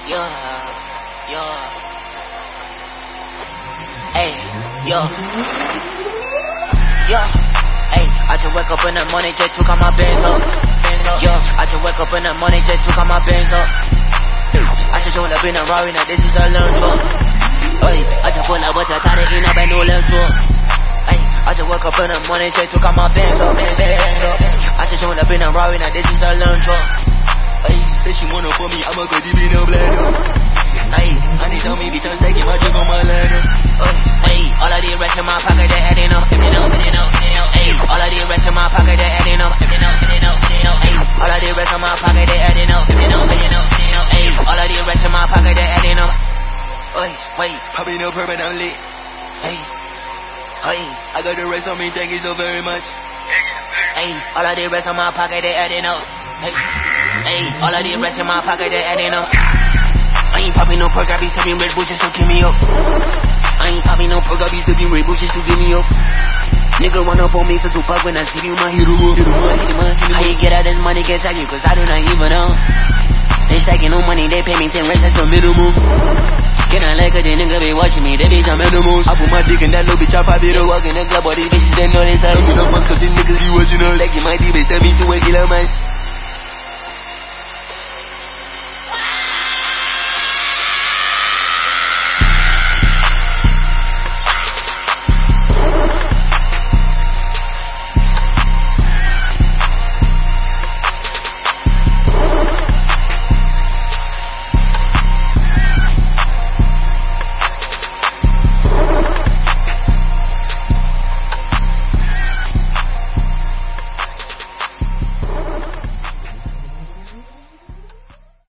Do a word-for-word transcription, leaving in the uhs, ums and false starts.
Yeah, yeah. Hey, yo. Yeah. Hey, I just wake up in the morning, just took out my Benz up. Yeah, I just wake up in the morning, just took out my Benz up. I just roll up in a Rari, now this is a little truck. Hey, I just pull up with a tight in a brand new little truck. Hey, I just wake up in the morning, just took out my Benz up. I just roll up in a Rari, now this is a little truck. Hey, say she wanna for me, I'ma go deep in the bladder. Hey, honey told me because they get my drink on my ladder. Hey, all of the rest in my pocket, they adding up. Hey, all of the rest in my pocket, they adding up. Hey, all of the rest in my pocket, they adding up. Hey, all of the rest in my pocket, they adding up. Wait, popping no permit, I'm lit. Hey, hey, I got the rest on me, thank you so very much. Hey, all of the rest in my pocket, they adding up. Hey, hey, all of the rest in my pocket, they adding up. I ain't popping no perk, I be sipping Red Bull just to give me up. I ain't popping no perk, I be sipping Red Bull just to give me up. Nigga run up on me for Tupac when I see you, my hero up. How you get all this money, can't tell you, cause I do not even know. They stacking no money, they pay me ten rents, that's the minimum. Can I like it, the nigga be watching me, they bitch I'm animals. I put my dick in that little bitch, I pop it up. Walk in the club, all these bitches, they know they say. I'm in the bus cause they